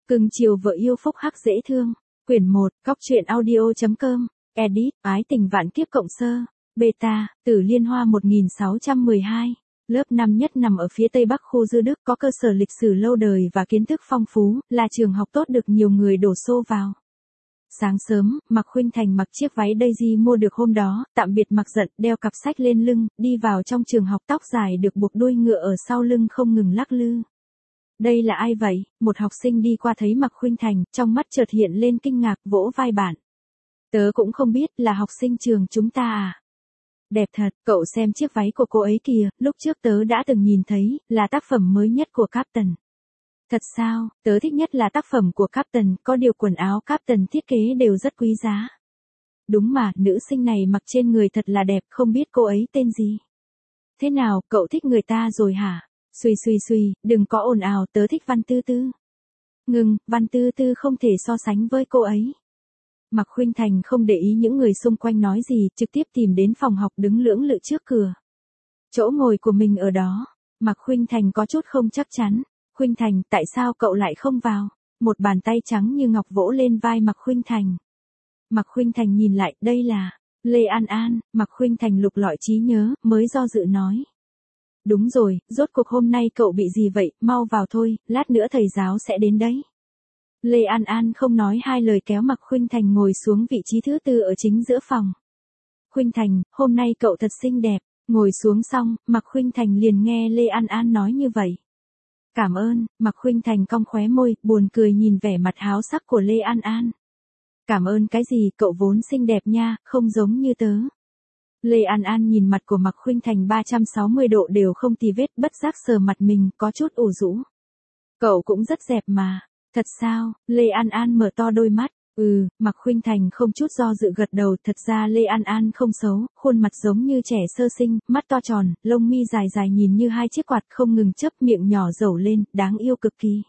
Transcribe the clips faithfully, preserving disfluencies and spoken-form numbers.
Cưng chiều vợ yêu phúc hắc dễ thương. Quyển một, Cóc truyện audio.com, edit, ái tình vạn kiếp cộng sơ, beta, Tử Liên Hoa một nghìn sáu trăm mười hai. Lớp năm nhất nằm ở phía tây bắc khu Dư Đức, có cơ sở lịch sử lâu đời và kiến thức phong phú, là trường học tốt được nhiều người đổ xô vào. Sáng sớm, Mạc Khuynh Thành mặc chiếc váy Daisy mua được hôm đó, tạm biệt Mạc Dận, đeo cặp sách lên lưng, đi vào trong trường học, tóc dài được buộc đuôi ngựa ở sau lưng không ngừng lắc lư. Đây là ai vậy? Một học sinh đi qua thấy Mạc Khuynh Thành, trong mắt chợt hiện lên kinh ngạc, vỗ vai bạn. Tớ cũng không biết, là học sinh trường chúng ta à? Đẹp thật, cậu xem chiếc váy của cô ấy kìa, lúc trước tớ đã từng nhìn thấy, là tác phẩm mới nhất của Captain. Thật sao, tớ thích nhất là tác phẩm của Captain, có điều quần áo Captain thiết kế đều rất quý giá. Đúng mà, nữ sinh này mặc trên người thật là đẹp, không biết cô ấy tên gì. Thế nào, cậu thích người ta rồi hả? Xuy xuy xuy, đừng có ồn ào, tớ thích Văn Tư Tư. Ngừng, Văn Tư Tư không thể so sánh với cô ấy. Mạc Khuynh Thành không để ý những người xung quanh nói gì, trực tiếp tìm đến phòng học đứng lưỡng lự trước cửa. Chỗ ngồi của mình ở đó, Mạc Khuynh Thành có chút không chắc chắn. Khuynh Thành, tại sao cậu lại không vào? Một bàn tay trắng như ngọc vỗ lên vai Mạc Khuynh Thành. Mạc Khuynh Thành nhìn lại, đây là Lê An An. Mạc Khuynh Thành lục lọi trí nhớ, mới do dự nói. Đúng rồi, rốt cuộc hôm nay cậu bị gì vậy, mau vào thôi, lát nữa thầy giáo sẽ đến đấy. Lê An An không nói hai lời kéo Mạc Khuynh Thành ngồi xuống vị trí thứ tư ở chính giữa phòng. Khuynh Thành, hôm nay cậu thật xinh đẹp. Ngồi xuống xong, Mạc Khuynh Thành liền nghe Lê An An nói như vậy. Cảm ơn, Mạc Khuynh Thành cong khóe môi, buồn cười nhìn vẻ mặt háo sắc của Lê An An. Cảm ơn cái gì, cậu vốn xinh đẹp nha, không giống như tớ. Lê An An nhìn mặt của Mạc Khuynh Thành ba trăm sáu mươi độ đều không tì vết, bất giác sờ mặt mình, có chút ủ rũ. Cậu cũng rất đẹp mà. Thật sao? Lê An An mở to đôi mắt. Ừ, Mạc Khuynh Thành không chút do dự gật đầu, thật ra Lê An An không xấu, khuôn mặt giống như trẻ sơ sinh, mắt to tròn, lông mi dài dài nhìn như hai chiếc quạt không ngừng chớp, miệng nhỏ dẩu lên, đáng yêu cực kỳ.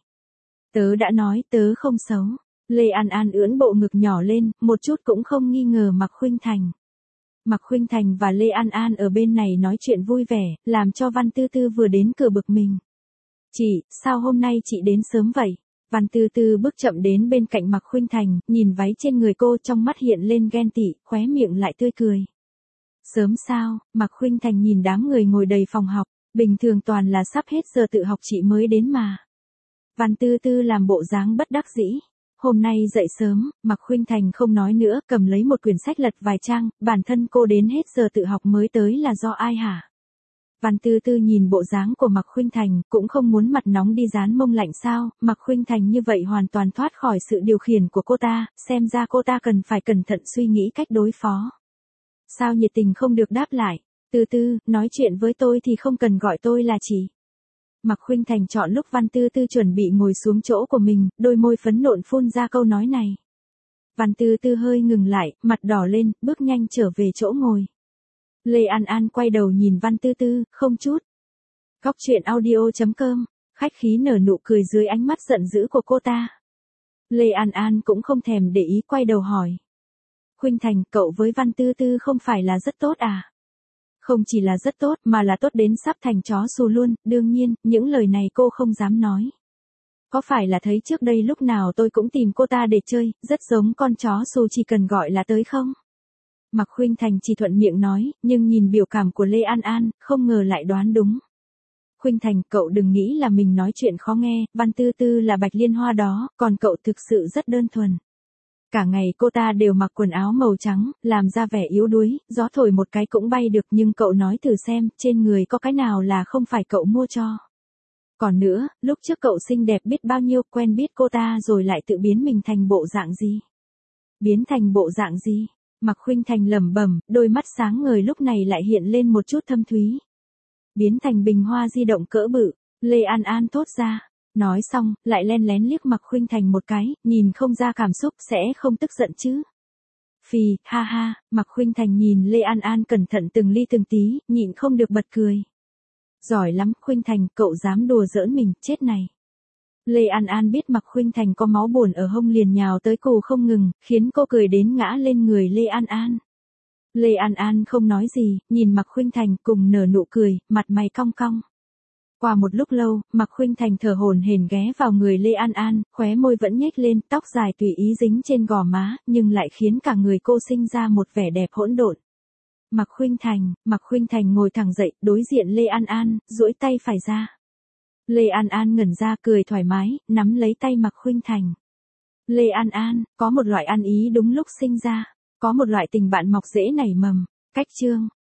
Tớ đã nói, tớ không xấu. Lê An An ưỡn bộ ngực nhỏ lên, một chút cũng không nghi ngờ Mạc Khuynh Thành. Mạc Khuynh Thành và Lê An An ở bên này nói chuyện vui vẻ, làm cho Văn Tư Tư vừa đến cửa bực mình. Chị, sao hôm nay chị đến sớm vậy? Văn Tư Tư bước chậm đến bên cạnh Mạc Khuynh Thành, nhìn váy trên người cô, trong mắt hiện lên ghen tị, khóe miệng lại tươi cười. Sớm sao? Mạc Khuynh Thành nhìn đám người ngồi đầy phòng học, bình thường toàn là sắp hết giờ tự học chị mới đến mà. Văn Tư Tư làm bộ dáng bất đắc dĩ. Hôm nay dậy sớm, Mạc Khuynh Thành không nói nữa, cầm lấy một quyển sách lật vài trang, bản thân cô đến hết giờ tự học mới tới là do ai hả? Văn Tư Tư nhìn bộ dáng của Mạc Khuynh Thành, cũng không muốn mặt nóng đi dán mông lạnh sao, Mạc Khuynh Thành như vậy hoàn toàn thoát khỏi sự điều khiển của cô ta, xem ra cô ta cần phải cẩn thận suy nghĩ cách đối phó. Sao nhiệt tình không được đáp lại? Tư Tư, nói chuyện với tôi thì không cần gọi tôi là chị. Mạc Khuynh Thành chọn lúc Văn Tư Tư chuẩn bị ngồi xuống chỗ của mình, đôi môi phấn nộn phun ra câu nói này. Văn Tư Tư hơi ngừng lại, mặt đỏ lên, bước nhanh trở về chỗ ngồi. Lê An An quay đầu nhìn Văn Tư Tư, không chút. Cóc truyện audio.com, khách khí nở nụ cười dưới ánh mắt giận dữ của cô ta. Lê An An cũng không thèm để ý, quay đầu hỏi. Khuynh Thành, cậu với Văn Tư Tư không phải là rất tốt à? Không chỉ là rất tốt, mà là tốt đến sắp thành chó xù luôn, đương nhiên, những lời này cô không dám nói. Có phải là thấy trước đây lúc nào tôi cũng tìm cô ta để chơi, rất giống con chó xù chỉ cần gọi là tới không? Mạc Khuynh Thành chỉ thuận miệng nói, nhưng nhìn biểu cảm của Lê An An, không ngờ lại đoán đúng. Khuynh Thành, cậu đừng nghĩ là mình nói chuyện khó nghe, Văn Tư Tư là Bạch Liên Hoa đó, còn cậu thực sự rất đơn thuần. Cả ngày cô ta đều mặc quần áo màu trắng, làm ra vẻ yếu đuối, gió thổi một cái cũng bay được, nhưng cậu nói thử xem, trên người có cái nào là không phải cậu mua cho. Còn nữa, lúc trước cậu xinh đẹp biết bao nhiêu, quen biết cô ta rồi lại tự biến mình thành bộ dạng gì? Biến thành bộ dạng gì? Mạc Khuynh Thành lẩm bẩm, đôi mắt sáng ngời lúc này lại hiện lên một chút thâm thúy. Biến thành bình hoa di động cỡ bự, Lê An An thốt ra. Nói xong, lại len lén liếc Mạc Khuynh Thành một cái, nhìn không ra cảm xúc, sẽ không tức giận chứ. Phì, ha ha, Mạc Khuynh Thành nhìn Lê An An cẩn thận từng ly từng tí, nhịn không được bật cười. Giỏi lắm, Khuynh Thành, cậu dám đùa giỡn mình, chết này. Lê An An biết Mạc Khuynh Thành có máu buồn ở hông liền nhào tới cù không ngừng, khiến cô cười đến ngã lên người Lê An An. Lê An An không nói gì, nhìn Mạc Khuynh Thành cùng nở nụ cười, mặt mày cong cong. Qua một lúc lâu, Mạc Khuynh Thành thở hổn hển ghé vào người Lê An An, khóe môi vẫn nhếch lên, tóc dài tùy ý dính trên gò má, nhưng lại khiến cả người cô sinh ra một vẻ đẹp hỗn độn. Mạc Khuynh Thành, Mạc Khuynh Thành ngồi thẳng dậy, đối diện Lê An An, duỗi tay phải ra. Lê An An ngẩn ra cười thoải mái, nắm lấy tay Mạc Khuynh Thành. Lê An An, có một loại ăn ý đúng lúc sinh ra, có một loại tình bạn mọc rễ nảy mầm. Cách chương